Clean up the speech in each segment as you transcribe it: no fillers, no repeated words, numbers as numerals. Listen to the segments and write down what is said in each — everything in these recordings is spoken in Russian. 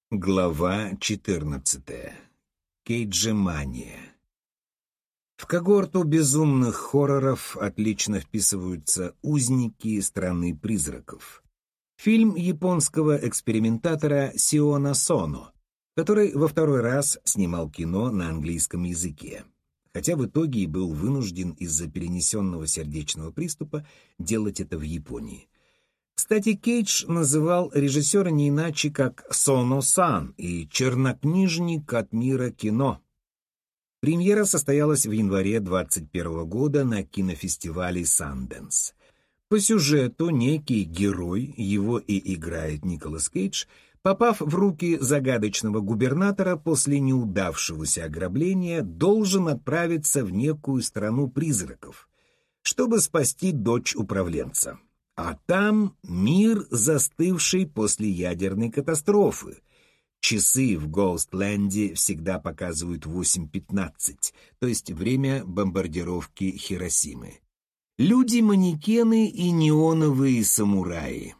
Глава 14. Кейджемания. В когорту безумных хорроров отлично вписываются «Узники страны призраков». Фильм японского экспериментатора Сиона Соно, который во второй раз снимал кино на английском языке, хотя в итоге и был вынужден из-за перенесенного сердечного приступа делать это в Японии. Кстати, Кейдж называл режиссера не иначе, как Соно-сан и чернокнижник от мира кино. Премьера состоялась в январе 2021 года на кинофестивале Санденс. По сюжету некий герой, его и играет Николас Кейдж, попав в руки загадочного губернатора после неудавшегося ограбления, должен отправиться в некую страну призраков, чтобы спасти дочь управленца. А там мир, застывший после ядерной катастрофы. Часы в Гоустленде всегда показывают 8:15, то есть время бомбардировки Хиросимы. Люди-манекены и неоновые самураи.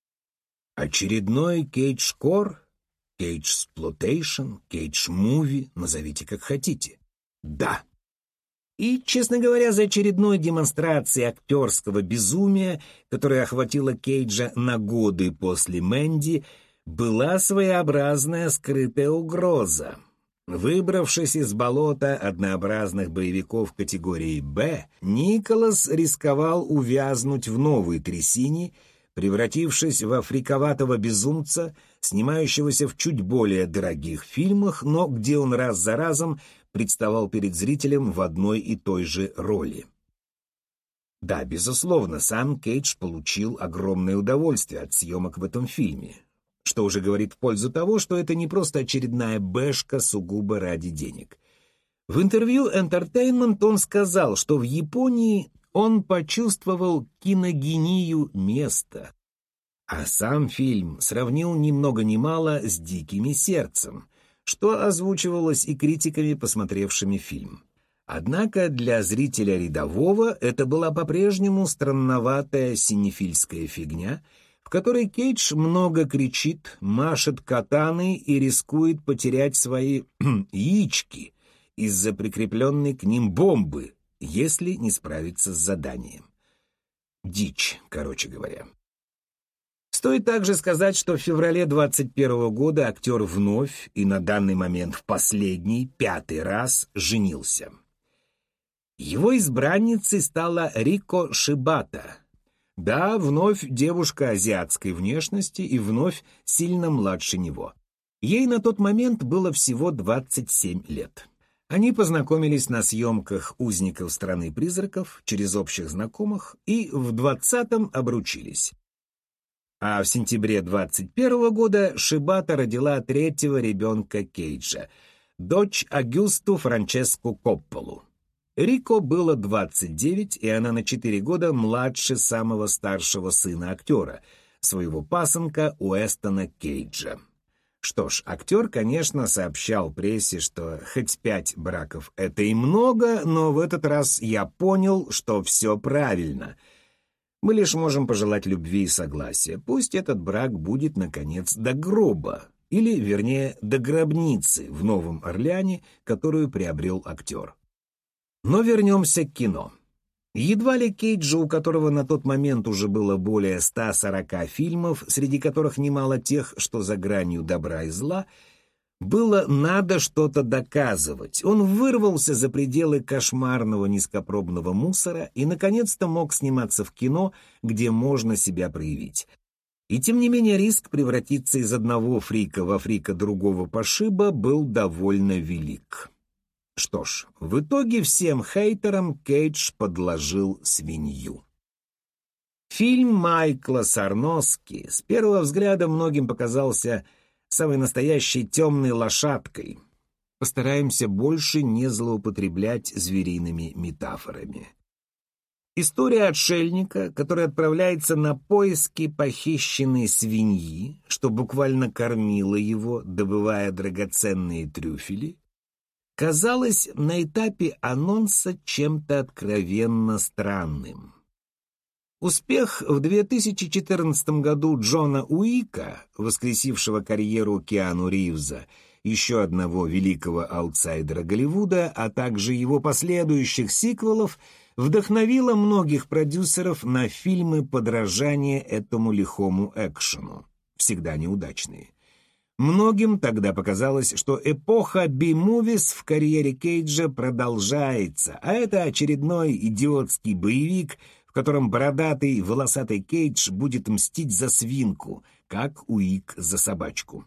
Очередной кейдж-кор, кейдж-сплотейшн, кейдж-муви, назовите как хотите. Да. И, честно говоря, за очередной демонстрацией актерского безумия, которая охватила Кейджа на годы после «Мэнди», была своеобразная скрытая угроза. Выбравшись из болота однообразных боевиков категории «Б», Николас рисковал увязнуть в новой трясине, превратившись в фриковатого безумца, снимающегося в чуть более дорогих фильмах, но где он раз за разом представал перед зрителем в одной и той же роли. Да, безусловно, сам Кейдж получил огромное удовольствие от съемок в этом фильме, что уже говорит в пользу того, что это не просто очередная бэшка сугубо ради денег. В интервью Entertainment он сказал, что в Японии он почувствовал киногению места, а сам фильм сравнил ни много ни мало с «Дикими сердцем», что озвучивалось и критиками, посмотревшими фильм. Однако для зрителя рядового это была по-прежнему странноватая синефильская фигня, в которой Кейдж много кричит, машет катаной и рискует потерять свои яички из-за прикрепленной к ним бомбы, если не справиться с заданием. Дичь, короче говоря. Стоит также сказать, что в феврале 2021 года актер вновь и на данный момент в последний, 5-й раз женился. Его избранницей стала Рико Шибата. Да, вновь девушка азиатской внешности и вновь сильно младше него. Ей на тот момент было всего 27 лет. Они познакомились на съемках «Узников страны призраков» через общих знакомых и в 20-м обручились. А в сентябре 2021 года Шибата родила третьего ребенка Кейджа, дочь Агюсту Франческу Копполу. Рико было 29, и она на 4 года младше самого старшего сына актера, своего пасынка Уэстона Кейджа. Что ж, актер, конечно, сообщал прессе, что хоть 5 браков — это и много, но в этот раз я понял, что все правильно. Мы лишь можем пожелать любви и согласия. Пусть этот брак будет, наконец, до гроба, или, вернее, до гробницы в Новом Орлеане, которую приобрел актер. Но вернемся к кино. Едва ли Кейджу, у которого на тот момент уже было более 140 фильмов, среди которых немало тех, что за гранью добра и зла, было надо что-то доказывать. Он вырвался за пределы кошмарного низкопробного мусора и, наконец-то, мог сниматься в кино, где можно себя проявить. И, тем не менее, риск превратиться из одного фрика во фрика другого пошиба был довольно велик. Что ж, в итоге всем хейтерам Кейдж подложил свинью. Фильм Майкла Сарноски с первого взгляда многим показался самой настоящей темной лошадкой. Постараемся больше не злоупотреблять звериными метафорами. История отшельника, который отправляется на поиски похищенной свиньи, что буквально кормила его, добывая драгоценные трюфели, казалась на этапе анонса чем-то откровенно странным. Успех в 2014 году Джона Уика, воскресившего карьеру Киану Ривза, еще одного великого аутсайдера Голливуда, а также его последующих сиквелов, вдохновило многих продюсеров на фильмы подражания этому лихому экшену, всегда неудачные. Многим тогда показалось, что эпоха би-мувис в карьере Кейджа продолжается, а это очередной идиотский боевик, в котором бородатый волосатый Кейдж будет мстить за свинку, как Уик за собачку.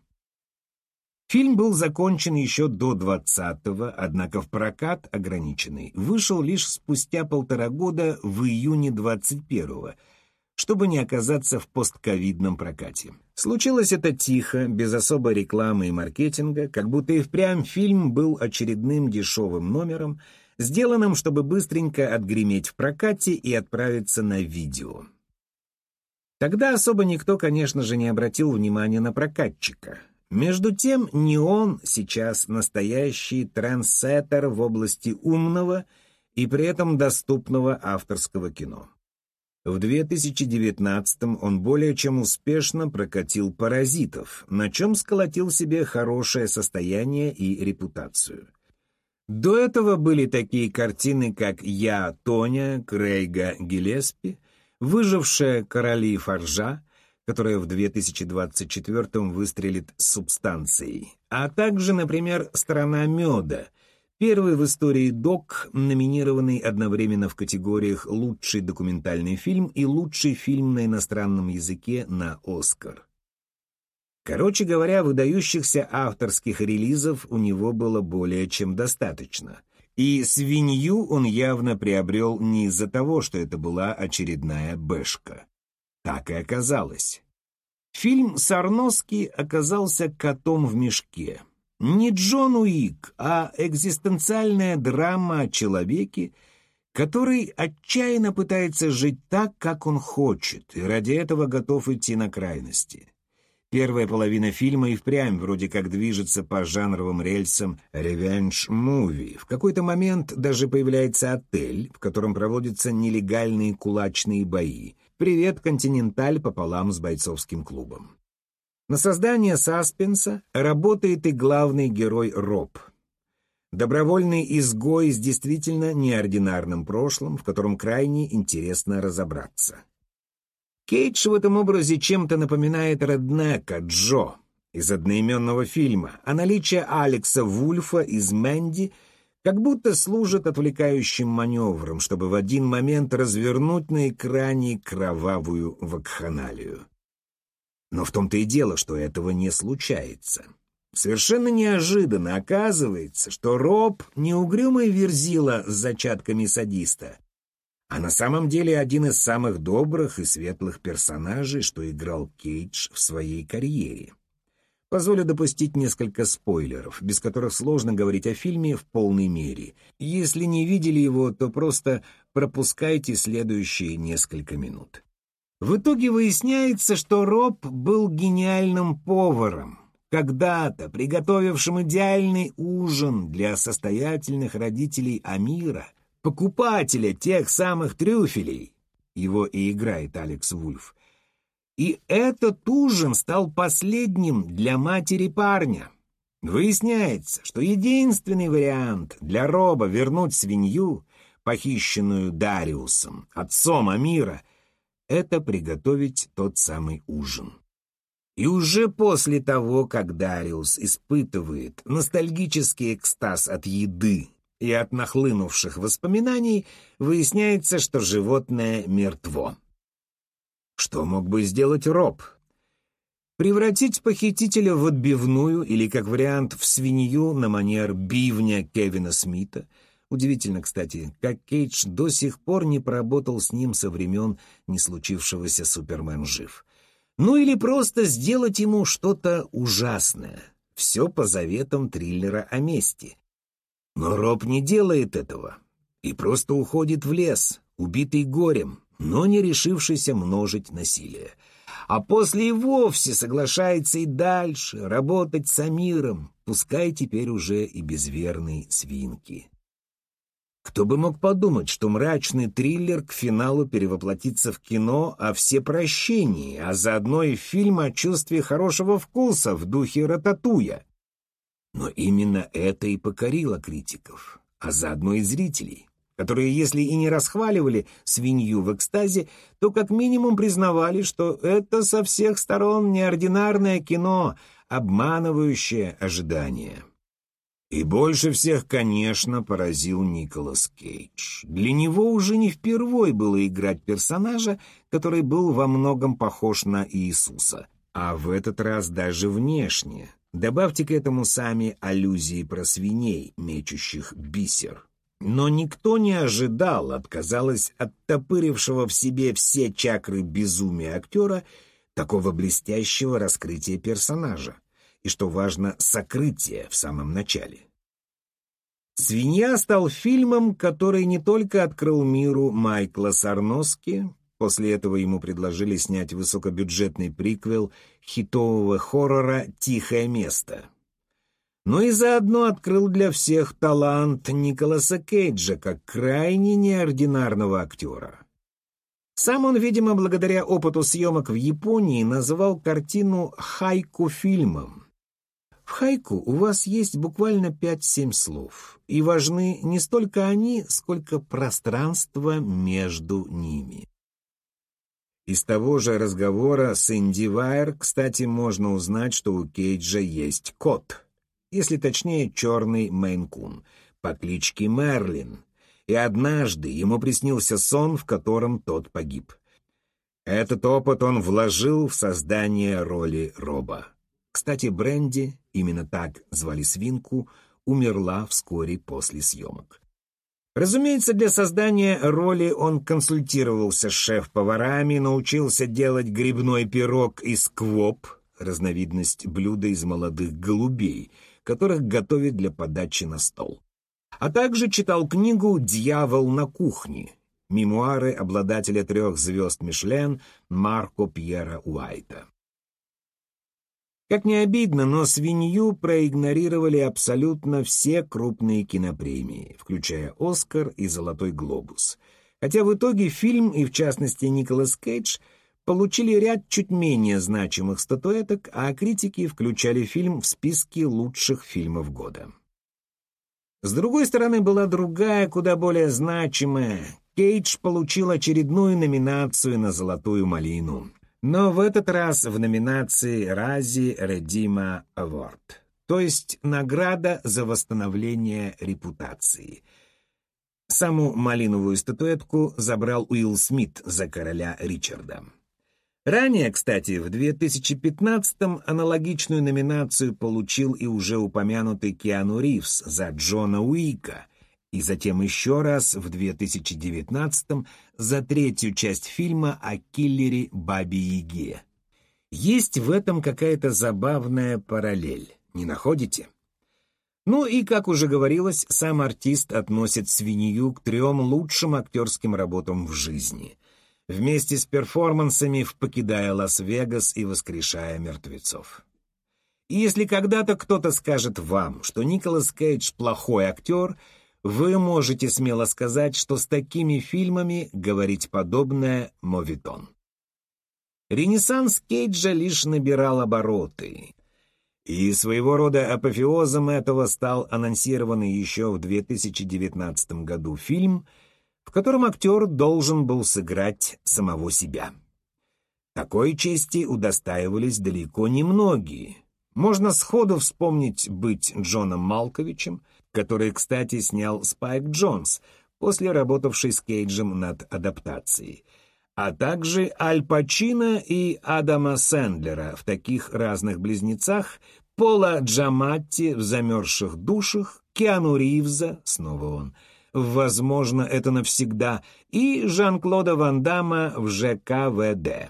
Фильм был закончен еще до 20-го, однако в прокат ограниченный вышел лишь спустя 1,5 года в июне 21-го, чтобы не оказаться в постковидном прокате. Случилось это тихо, без особой рекламы и маркетинга, как будто и впрямь фильм был очередным дешевым номером, сделанным, чтобы быстренько отгреметь в прокате и отправиться на видео. Тогда особо никто, конечно же, не обратил внимания на прокатчика. Между тем, не он сейчас настоящий трендсеттер в области умного и при этом доступного авторского кино. В 2019-м он более чем успешно прокатил «Паразитов», на чем сколотил себе хорошее состояние и репутацию. До этого были такие картины, как «Я, Тоня» Крейга Гиллеспи, «Выжившая короли Форжа», которая в 2024-м выстрелит «Субстанцией», а также, например, «Страна меда», первый в истории док, номинированный одновременно в категориях «Лучший документальный фильм» и «Лучший фильм на иностранном языке» на «Оскар». Короче говоря, выдающихся авторских релизов у него было более чем достаточно. И «Свинью» он явно приобрел не из-за того, что это была очередная бэшка. Так и оказалось. Фильм Сарноски оказался котом в мешке. Не Джон Уик, а экзистенциальная драма о человеке, который отчаянно пытается жить так, как он хочет, и ради этого готов идти на крайности. Первая половина фильма и впрямь вроде как движется по жанровым рельсам ревенж-муви. В какой-то момент даже появляется отель, в котором проводятся нелегальные кулачные бои. Привет, «Континенталь» пополам с бойцовским клубом. На создание саспенса работает и главный герой Роб. Добровольный изгой с действительно неординарным прошлым, в котором крайне интересно разобраться. Кейдж в этом образе чем-то напоминает Реднека Джо из одноименного фильма, а наличие Алекса Вульфа из «Мэнди» как будто служит отвлекающим маневром, чтобы в один момент развернуть на экране кровавую вакханалию. Но в том-то и дело, что этого не случается. Совершенно неожиданно оказывается, что Роб не угрюмый верзила с зачатками садиста, а на самом деле один из самых добрых и светлых персонажей, что играл Кейдж в своей карьере. Позволю допустить несколько спойлеров, без которых сложно говорить о фильме в полной мере. Если не видели его, то просто пропускайте следующие несколько минут. В итоге выясняется, что Роб был гениальным поваром, когда-то приготовившим идеальный ужин для состоятельных родителей Амира, покупателя тех самых трюфелей. Его и играет Алекс Вульф. И этот ужин стал последним для матери парня. Выясняется, что единственный вариант для Роба вернуть свинью, похищенную Дариусом, отцом Амира, это приготовить тот самый ужин. И уже после того, как Дариус испытывает ностальгический экстаз от еды и от нахлынувших воспоминаний, выясняется, что животное мертво. Что мог бы сделать Роб? Превратить похитителя в отбивную или, как вариант, в свинью на манер бивня Кевина Смита. Удивительно, кстати, как Кейдж до сих пор не поработал с ним со времен не случившегося «Супермен жив». Ну или просто сделать ему что-то ужасное. Все по заветам триллера о мести. Но Роб не делает этого и просто уходит в лес, убитый горем, но не решившийся множить насилие. А после и вовсе соглашается и дальше работать с Амиром, пускай теперь уже и без верной свинки. Кто бы мог подумать, что мрачный триллер к финалу перевоплотится в кино о всепрощении, а заодно и фильм о чувстве хорошего вкуса в духе «Рататуя». Но именно это и покорило критиков, а заодно и зрителей, которые, если и не расхваливали «Свинью в экстазе», то как минимум признавали, что это со всех сторон неординарное кино, обманывающее ожидания. И больше всех, конечно, поразил Николас Кейдж. Для него уже не впервой было играть персонажа, который был во многом похож на Иисуса, а в этот раз даже внешне. Добавьте к этому сами аллюзии про свиней, мечущих бисер. Но никто не ожидал, отказалось оттопырившего в себе все чакры безумия актера, такого блестящего раскрытия персонажа. И, что важно, сокрытие в самом начале. «Свинья» стал фильмом, который не только открыл миру Майкла Сарноски, после этого ему предложили снять высокобюджетный приквел хитового хоррора «Тихое место», но и заодно открыл для всех талант Николаса Кейджа как крайне неординарного актера. Сам он, видимо, благодаря опыту съемок в Японии, назвал картину хайку-фильмом. В хайку у вас есть буквально 5-7 слов, и важны не столько они, сколько пространство между ними. Из того же разговора с IndieWire, кстати, можно узнать, что у Кейджа есть кот, если точнее черный мейн-кун, по кличке Мерлин, и однажды ему приснился сон, в котором тот погиб. Этот опыт он вложил в создание роли Роба. Кстати, Бренди, именно так звали свинку, умерла вскоре после съемок. Разумеется, для создания роли он консультировался с шеф-поварами, научился делать грибной пирог из квоп, разновидность блюда из молодых голубей, которых готовят для подачи на стол. А также читал книгу «Дьявол на кухне», мемуары обладателя 3 звезд Мишлен Марко Пьера Уайта. Как ни обидно, но «Свинью» проигнорировали абсолютно все крупные кинопремии, включая «Оскар» и «Золотой глобус». Хотя в итоге фильм, и в частности Николас Кейдж, получили ряд чуть менее значимых статуэток, а критики включали фильм в списки лучших фильмов года. С другой стороны, была другая, куда более значимая. Кейдж получил очередную номинацию на «Золотую малину». Но в этот раз в номинации Razzie Redeemer Award, то есть награда за восстановление репутации. Саму малиновую статуэтку забрал Уилл Смит за «Короля Ричарда». Ранее, кстати, в 2015-м аналогичную номинацию получил и уже упомянутый Киану Ривз за «Джона Уика», и затем еще раз в 2019-м за 3-ю часть фильма о киллере Бабе-Яге. Есть в этом какая-то забавная параллель, не находите? Ну и, как уже говорилось, сам артист относит «Свинью» к 3 лучшим актерским работам в жизни, вместе с перформансами в «Покидая Лас-Вегас» и «Воскрешая мертвецов». И если когда-то кто-то скажет вам, что Николас Кейдж плохой актер, вы можете смело сказать, что с такими фильмами говорить подобное моветон. Ренессанс Кейджа лишь набирал обороты, и своего рода апофеозом этого стал анонсированный еще в 2019 году фильм, в котором актер должен был сыграть самого себя. Такой чести удостаивались далеко не многие. Можно сходу вспомнить «Быть Джоном Малковичем», который, кстати, снял Спайк Джонс, после работавший с Кейджем над адаптацией, а также Аль Пачино и Адама Сэндлера в таких разных близнецах, Пола Джаматти в «Замерзших душах», Киану Ривза, снова он, «Возможно, это навсегда», и Жан-Клода Ван Дамма в «ЖКВД».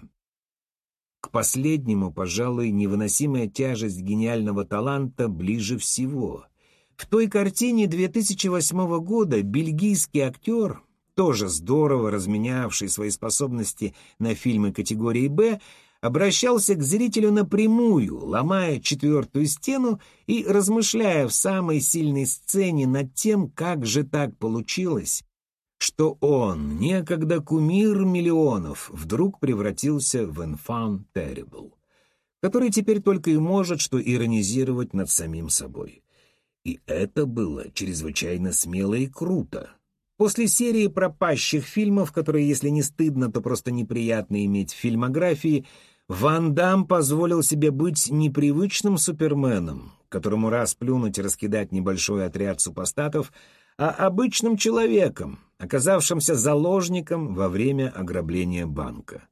К последнему, пожалуй, невыносимая тяжесть гениального таланта ближе всего. В той картине 2008 года бельгийский актер, тоже здорово разменявший свои способности на фильмы категории «Б», обращался к зрителю напрямую, ломая четвертую стену и размышляя в самой сильной сцене над тем, как же так получилось, что он, некогда кумир миллионов, вдруг превратился в enfant terrible, который теперь только и может что иронизировать над самим собой. И это было чрезвычайно смело и круто. После серии пропащих фильмов, которые, если не стыдно, то просто неприятно иметь в фильмографии, Ван Дамм позволил себе быть непривычным суперменом, которому раз плюнуть и раскидать небольшой отряд супостатов, а обычным человеком, оказавшимся заложником во время ограбления банка.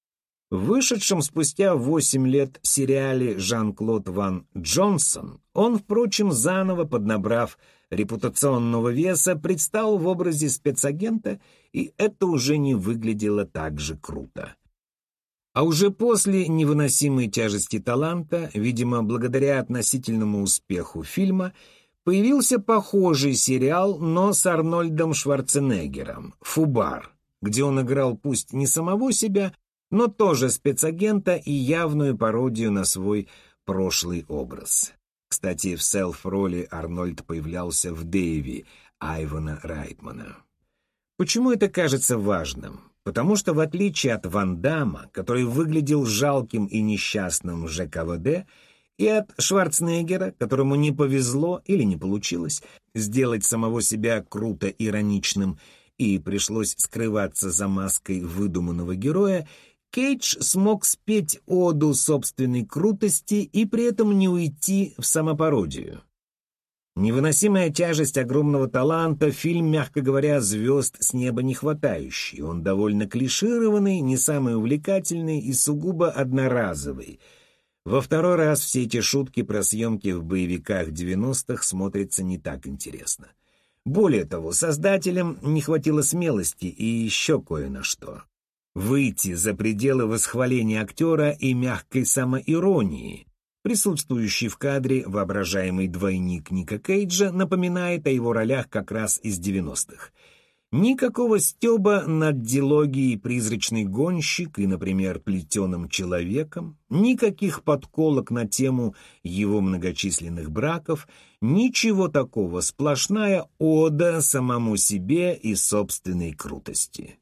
В вышедшем спустя 8 лет сериале «Жан-Клод Ван Джонсон» он, впрочем, заново поднабрав репутационного веса, предстал в образе спецагента, и это уже не выглядело так же круто. А уже после «Невыносимой тяжести таланта», видимо, благодаря относительному успеху фильма, появился похожий сериал, но с Арнольдом Шварценеггером «Фубар», где он играл пусть не самого себя, но тоже спецагента и явную пародию на свой прошлый образ. Кстати, в селф-роли Арнольд появлялся в «Дэйви» Айвана Райтмана. Почему это кажется важным? Потому что, в отличие от Ван Дамма, который выглядел жалким и несчастным в ЖКВД, и от Шварценеггера, которому не повезло или не получилось сделать самого себя круто ироничным и пришлось скрываться за маской выдуманного героя, Кейдж смог спеть оду собственной крутости и при этом не уйти в самопародию. «Невыносимая тяжесть огромного таланта» — фильм, мягко говоря, звезд с неба не хватающий. Он довольно клишированный, не самый увлекательный и сугубо одноразовый. Во второй раз все эти шутки про съемки в боевиках 90-х смотрятся не так интересно. Более того, создателям не хватило смелости и еще кое на что. Выйти за пределы восхваления актера и мягкой самоиронии. Присутствующий в кадре воображаемый двойник Ника Кейджа напоминает о его ролях как раз из 90-х. Никакого стёба над дилогией «Призрачный гонщик» и, например, «Плетеным человеком», никаких подколок на тему его многочисленных браков, ничего такого, сплошная ода самому себе и собственной крутости.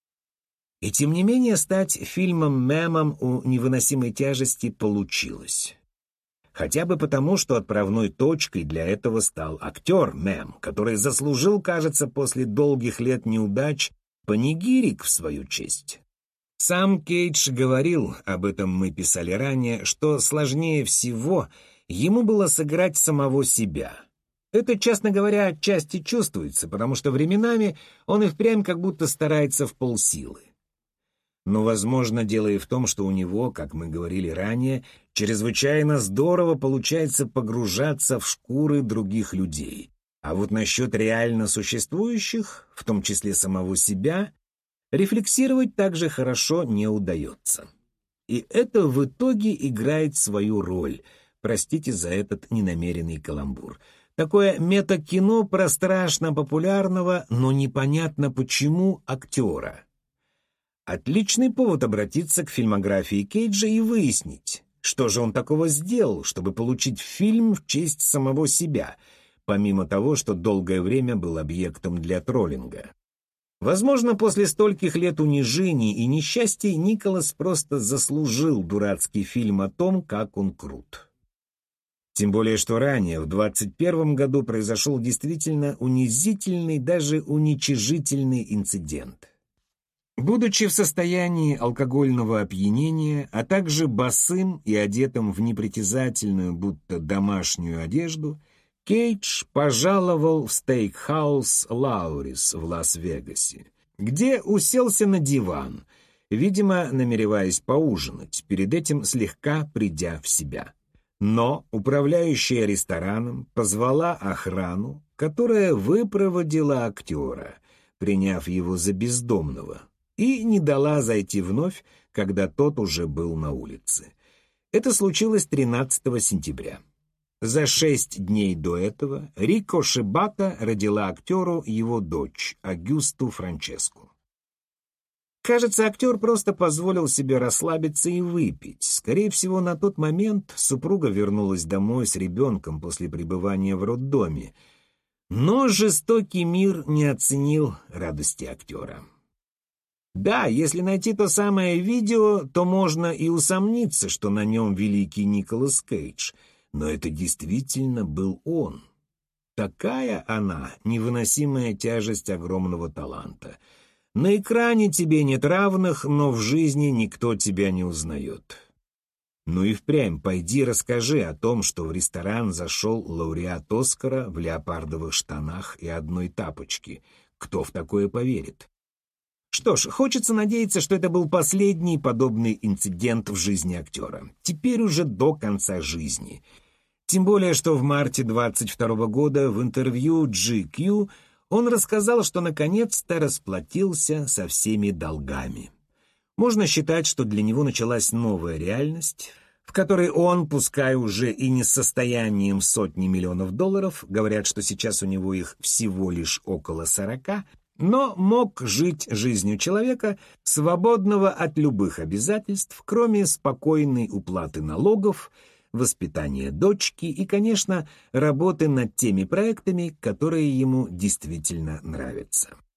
И тем не менее стать фильмом-мемом у «Невыносимой тяжести» получилось. Хотя бы потому, что отправной точкой для этого стал актер-мем, который заслужил, кажется, после долгих лет неудач, панигирик в свою честь. Сам Кейдж говорил, об этом мы писали ранее, что сложнее всего ему было сыграть самого себя. Это, честно говоря, отчасти чувствуется, потому что временами он и впрямь как будто старается в полсилы. Но, возможно, дело и в том, что у него, как мы говорили ранее, чрезвычайно здорово получается погружаться в шкуры других людей. А вот насчет реально существующих, в том числе самого себя, рефлексировать также хорошо не удается. И это в итоге играет свою роль. Простите за этот ненамеренный каламбур. Такое мета-кино про страшно популярного, но непонятно почему актера. Отличный повод обратиться к фильмографии Кейджа и выяснить, что же он такого сделал, чтобы получить фильм в честь самого себя, помимо того, что долгое время был объектом для троллинга. Возможно, после стольких лет унижений и несчастий Николас просто заслужил дурацкий фильм о том, как он крут. Тем более, что ранее, в 21 году, произошел действительно унизительный, даже уничижительный инцидент. Будучи в состоянии алкогольного опьянения, а также босым и одетым в непритязательную, будто домашнюю одежду, Кейдж пожаловал в стейкхаус «Лаурис» в Лас-Вегасе, где уселся на диван, видимо, намереваясь поужинать, перед этим слегка придя в себя. Но управляющая рестораном позвала охрану, которая выпроводила актера, приняв его за бездомного, и не дала зайти вновь, когда тот уже был на улице. Это случилось 13 сентября. За 6 дней до этого Рико Шибата родила актеру его дочь, Агюсту Франческу. Кажется, актер просто позволил себе расслабиться и выпить. Скорее всего, на тот момент супруга вернулась домой с ребенком после пребывания в роддоме. Но жестокий мир не оценил радости актера. Да, если найти то самое видео, то можно и усомниться, что на нем великий Николас Кейдж. Но это действительно был он. Такая она, невыносимая тяжесть огромного таланта. На экране тебе нет равных, но в жизни никто тебя не узнает. Ну и впрямь пойди расскажи о том, что в ресторан зашел лауреат Оскара в леопардовых штанах и одной тапочке. Кто в такое поверит? Что ж, хочется надеяться, что это был последний подобный инцидент в жизни актера. Теперь уже до конца жизни. Тем более, что в марте 22 года в интервью GQ он рассказал, что наконец-то расплатился со всеми долгами. Можно считать, что для него началась новая реальность, в которой он, пускай уже и не с состоянием сотни миллионов долларов, говорят, что сейчас у него их всего лишь около 40, но мог жить жизнью человека, свободного от любых обязательств, кроме спокойной уплаты налогов, воспитания дочки и, конечно, работы над теми проектами, которые ему действительно нравятся.